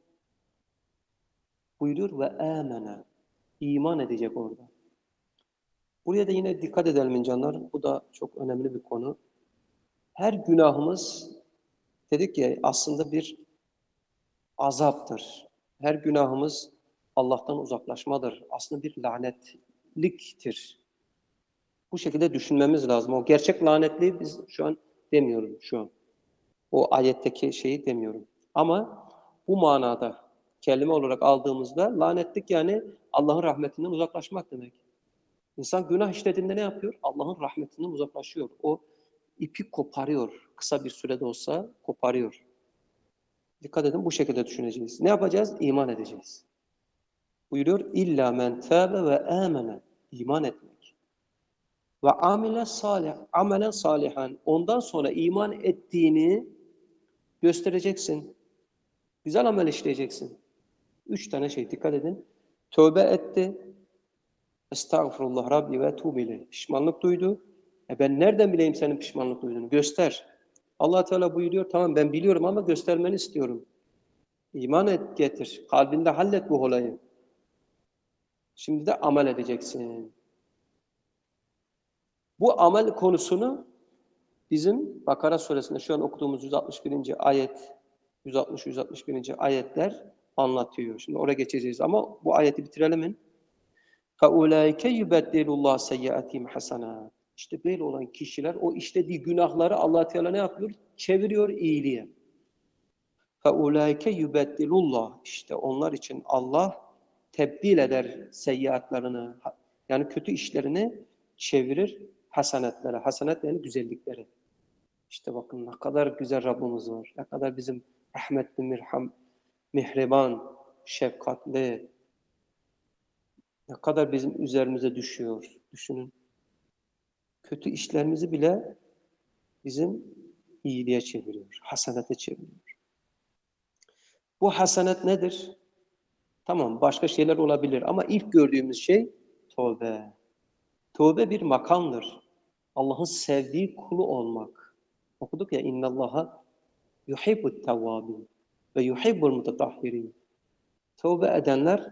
Buyuruyor ve amene. İman edecek orada. Buraya da yine dikkat edelim canlar. Bu da çok önemli bir konu. Her günahımız dedik ya aslında bir azaptır. Her günahımız Allah'tan uzaklaşmadır. Aslında bir lanetliktir. Bu şekilde düşünmemiz lazım. O gerçek lanetliği biz şu an demiyorum şu an. O ayetteki şeyi demiyorum. Ama bu manada kelime olarak aldığımızda lanetlik yani Allah'ın rahmetinden uzaklaşmak demek. İnsan günah işlediğinde ne yapıyor? Allah'ın rahmetinden uzaklaşıyor. O ipi koparıyor. Kısa bir sürede olsa koparıyor. Dikkat edin bu şekilde düşüneceğiz. Ne yapacağız? İman edeceğiz. Buyuruyor illa men tâbe ve âmene. İman etmek. Ve amile salih, amelen salihan. Ondan sonra iman ettiğini göstereceksin. Güzel amel işleyeceksin. Üç tane şey dikkat edin. Tövbe etti. Estağfurullah Rabbi ve tuğb ileyh. Pişmanlık duydu. E ben nereden bileyim senin pişmanlık duyduğunu? Göster. Allah Teala buyuruyor tamam ben biliyorum ama göstermeni istiyorum. İman et getir. Kalbinde hallet bu olayı. Şimdi de amel edeceksin. Bu amel konusunu bizim Bakara suresinde şu an okuduğumuz yüz altmış birinci ayet, yüz altmış yüz altmış birinci ayetler anlatıyor. Şimdi oraya geçeceğiz ama bu ayeti bitirelim mi? فَاُولَٰئِكَ يُبَدِّلُ اللّٰهِ سَيَّئَتِهِمْ حَسَنًا. İşte böyle olan kişiler o işlediği günahları Allah Teala ne yapıyor? Çeviriyor iyiliğe. فَاُولَٰئِكَ يُبَدِّلُ اللّٰهِ. İşte onlar için Allah tebdil eder seyyiatlarını, yani kötü işlerini çevirir hasenetlere. Hasenet yani güzellikleri. İşte bakın ne kadar güzel Rabbimiz var. Ne kadar bizim rahmetli, mirham, mihriban, şefkatli, ne kadar bizim üzerimize düşüyor. Düşünün. Kötü işlerimizi bile bizim iyiliğe çeviriyor. Hasenete çeviriyor. Bu hasenet nedir? Tamam, başka şeyler olabilir ama ilk gördüğümüz şey tövbe. Tövbe bir makamdır. Allah'ın sevdiği kulu olmak. Okuduk ya innallaha yuhibbut tevvabin ve yuhibbul mutatahhirin. Tövbe edenler,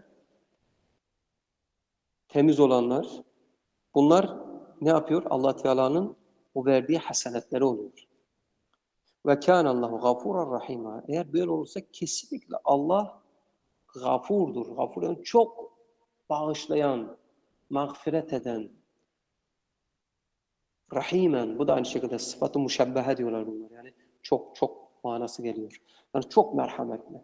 temiz olanlar, bunlar ne yapıyor? Allah Teala'nın o verdiği hasenetleri oluyor. Ve kânallahu gafûran rahîmâ. Eğer böyle olursa kesinlikle Allah gafurdur. Gafur yani çok bağışlayan, mağfiret eden, rahimen. Bu da aynı şekilde sıfatı muşebbehe diyorlar bunlar. Yani çok çok manası geliyor. Yani çok merhametli.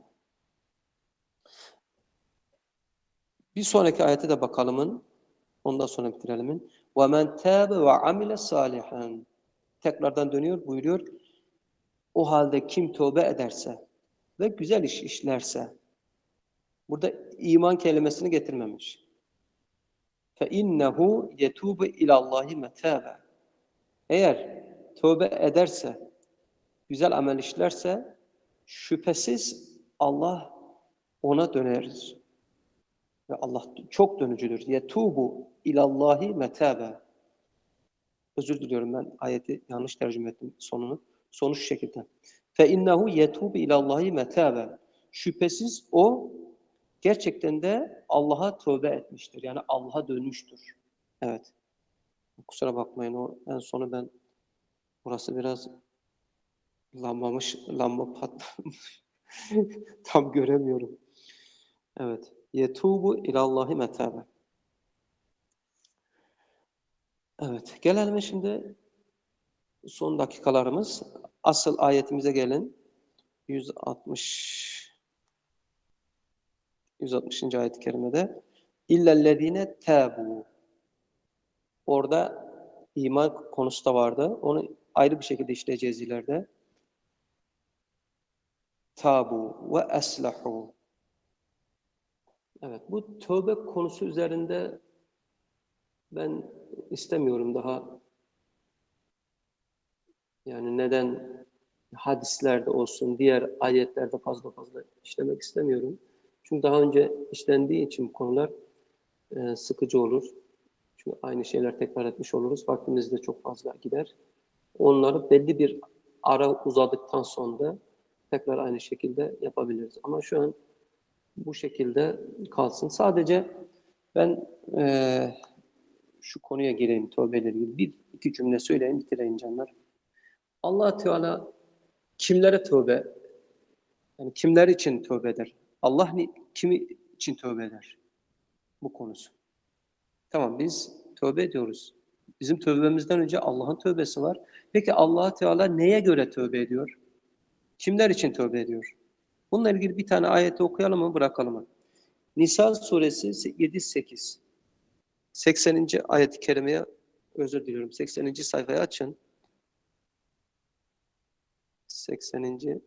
Bir sonraki ayete de bakalımın. Ondan sonra bitirelim. وَمَنْ تَابَ وَعَمِلَ صَالِحًا. Tekrardan dönüyor, buyuruyor. O halde kim tövbe ederse ve güzel iş işlerse. Burada iman kelimesini getirmemiş. فَاِنَّهُ يَتُوبُ اِلَى اللّٰهِ مَتَابًا. Eğer tövbe ederse, güzel amel işlerse, şüphesiz Allah ona döner. Ve Allah çok dönücüdür. يَتُوبُ اِلَى اللّٰهِ مَتَابًا. Özür diliyorum, ben ayeti yanlış tercüme ettim sonunu. Sonuç şu şekilde. فَاِنَّهُ يَتُوبُ اِلَى اللّٰهِ مَتَابًا. Şüphesiz o gerçekten de Allah'a tövbe etmiştir. Yani Allah'a dönmüştür. Evet. Kusura bakmayın, o en sonu ben, burası biraz lambamış, lamba patlamış. Tam göremiyorum. Evet. Yetubu ilallahi metabe. Evet. Gelelim şimdi son dakikalarımız. Asıl ayetimize gelin. yüz altmış yüz altmışıncı ayet-i kerimede illellezine tabu. Orada iman konusu da vardı. Onu ayrı bir şekilde işleyeceğiz ileride. Tabu ve eslahu. Evet, bu tövbe konusu üzerinde ben istemiyorum daha, yani neden hadislerde olsun, diğer ayetlerde fazla fazla işlemek istemiyorum. Çünkü daha önce işlendiği için konular e, sıkıcı olur. Çünkü aynı şeyler tekrar etmiş oluruz. Vaktimiz de çok fazla gider. Onları belli bir ara uzadıktan sonra tekrar aynı şekilde yapabiliriz. Ama şu an bu şekilde kalsın. Sadece ben e, şu konuya gireyim, tövbeyle ilgili. Bir iki cümle söyleyeyim, bitireyim canlar. Allah Teala kimlere tövbe, yani kimler için tövbe eder? Allah kimi için tövbe eder? Bu konusu. Tamam, biz tövbe ediyoruz. Bizim tövbemizden önce Allah'ın tövbesi var. Peki Allah Teala neye göre tövbe ediyor? Kimler için tövbe ediyor? Bununla ilgili bir tane ayeti okuyalım mı, bırakalım mı? Nisa suresi yedi sekiz. sekseninci ayet-i kerimeye, özür diliyorum, sekseninci sayfayı açın. sekseninci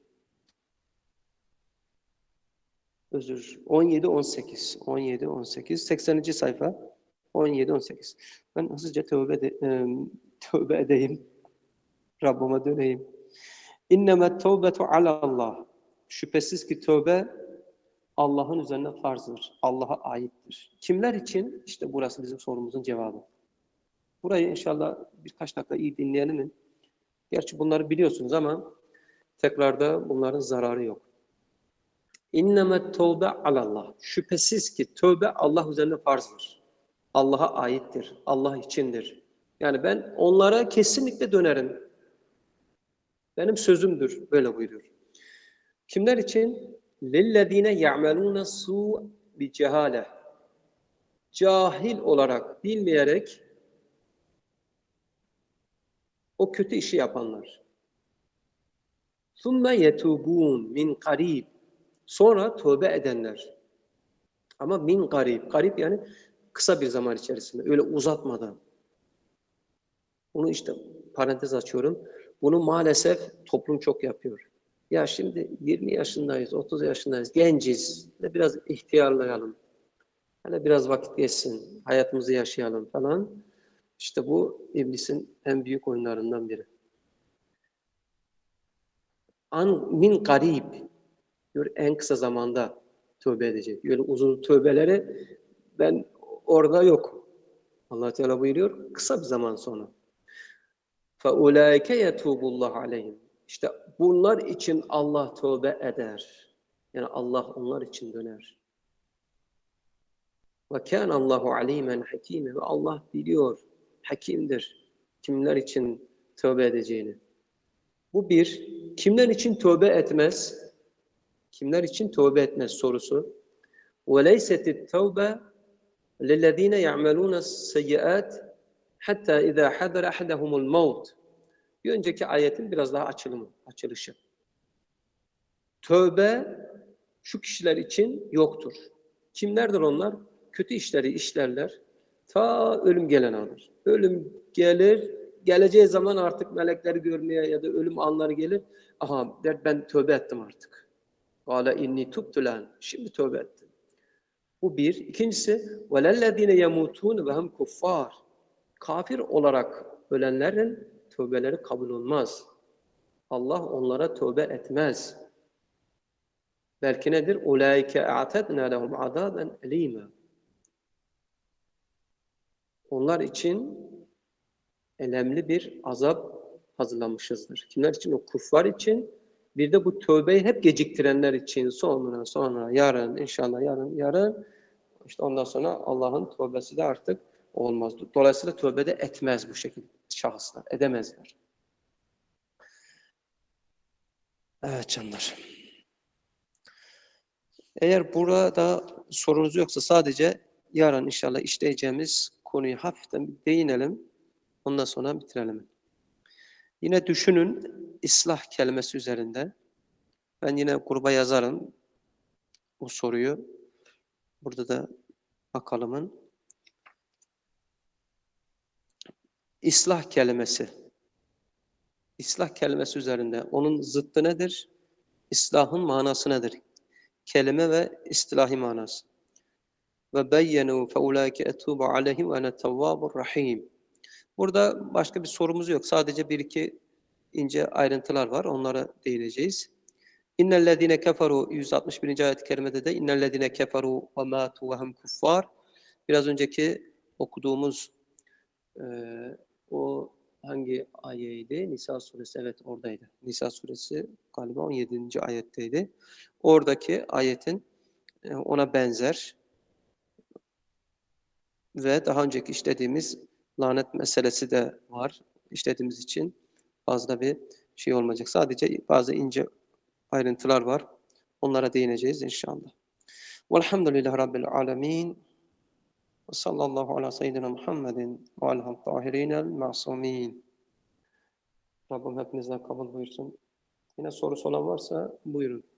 özür on yedi on sekiz on yedi on sekiz sekseninci sayfa on yedi on sekiz. Ben hızlıca tövbe de, e, tövbe edeyim. Rabbime döneyim. İnnemet tevbetu alallah. Şüphesiz ki tövbe Allah'ın üzerine farzdır. Allah'a aittir. Kimler için? İşte burası bizim sorumuzun cevabı. Burayı inşallah birkaç dakika iyi dinleyelim. Gerçi bunları biliyorsunuz ama tekrarda bunların zararı yok. İnnemet tövbe alallah. Şüphesiz ki tövbe Allah üzerine farzdır. Allah'a aittir. Allah içindir. Yani ben onlara kesinlikle dönerim. Benim sözümdür. Böyle buyuruyor. Kimler için? Lillezine ya'melune su bi cehale. Cahil olarak, bilmeyerek o kötü işi yapanlar. Thumme yetubun min qarib. Sonra tövbe edenler. Ama min garip. Garip yani kısa bir zaman içerisinde. Öyle uzatmadan. Bunu işte parantez açıyorum. Bunu maalesef toplum çok yapıyor. Ya şimdi yirmi yaşındayız, otuz yaşındayız, genciz. Biraz ihtiyarlayalım. Hani biraz vakit geçsin, hayatımızı yaşayalım falan. İşte bu iblisin en büyük oyunlarından biri. An min garip diyor, en kısa zamanda tövbe edecek. Böyle uzun tövbeleri ben orada yok. Allah Teala buyuruyor kısa bir zaman sonra. فَاُولَٰئِكَ يَتُوبُ اللّٰهُ عَلَيْهِمْ İşte bunlar için Allah tövbe eder. Yani Allah onlar için döner. وَكَانَ اللّٰهُ عَلِيمًا حَك۪يمًا Ve Allah biliyor, hakimdir. Kimler için tövbe edeceğini. Bu bir. Kimler için tövbe etmez? Kimler için tövbe etmez sorusu. وَلَيْسَتِ التَّوْبَةِ لِلَّذ۪ينَ يَعْمَلُونَ السَّيِّئَاتِ حَتَّى اِذَا حَضَرَ اَحْدَهُمُ الْمَوْتِ Bir önceki ayetin biraz daha açılımı, açılışı. Tövbe şu kişiler için yoktur. Kimlerdir onlar? Kötü işleri işlerler. Ta ölüm gelene kadar. Ölüm gelir, geleceği zaman artık melekleri görmeye ya da ölüm anları gelir. Aha der ben tövbe ettim artık. Kâle inni tubtu lan. Şimdi tövbe ettim. Bu bir. İkincisi وَلَلَّذ۪ينَ يَمُوتُونَ وَهُمْ kuffar. Kafir olarak ölenlerin tövbeleri kabul olmaz. Allah onlara tövbe etmez. Belki nedir? اُولَٰئِكَ اَعْتَدْنَا لَهُمْ عَذَابًا اَل۪يمًا Onlar için elemli bir azap hazırlamışızdır. Kimler için? O kuffar için. Bir de bu tövbeyi hep geciktirenler için sonra sonra yarın inşallah yarın yarın işte ondan sonra Allah'ın tövbesi de artık olmaz. Dolayısıyla tövbe de etmez bu şekilde şahıslar. Edemezler. Evet canlar. Eğer burada sorunuz yoksa sadece yarın inşallah işleyeceğimiz konuyu hafiften bir değinelim. Ondan sonra bitirelim. Yine düşünün ıslah kelimesi üzerinde. Ben yine gruba yazarım bu soruyu. Burada da bakalımın. İslah kelimesi. İslah kelimesi üzerinde. Onun zıttı nedir? İslahın manası nedir? Kelime ve istilahi manası. Ve beyyenu fe ulaike etubu aleyhim ve ene tevvabur rahim. Burada başka bir sorumuz yok. Sadece bir iki ince ayrıntılar var. Onlara değineceğiz. İnnellezîne keferû yüz altmış birinci ayet-i kerimede de innellezîne keferû ve mâtû ve hum kuffâr. Biraz önceki okuduğumuz e, o hangi ayeydi? Nisa suresi, evet oradaydı. Nisa suresi galiba on yedinci ayetteydi. Oradaki ayetin e, ona benzer ve daha önceki işlediğimiz lanet meselesi de var. İşlediğimiz için fazla bir şey olmayacak. Sadece bazı ince ayrıntılar var. Onlara değineceğiz inşallah. Velhamdülillahi Rabbil alemin. Ve sallallahu ala seyyidina Muhammedin ve aleyhi tahirinel ma'sumin. Rabbim hepinizden kabul buyursun. Yine sorusu olan varsa buyurun.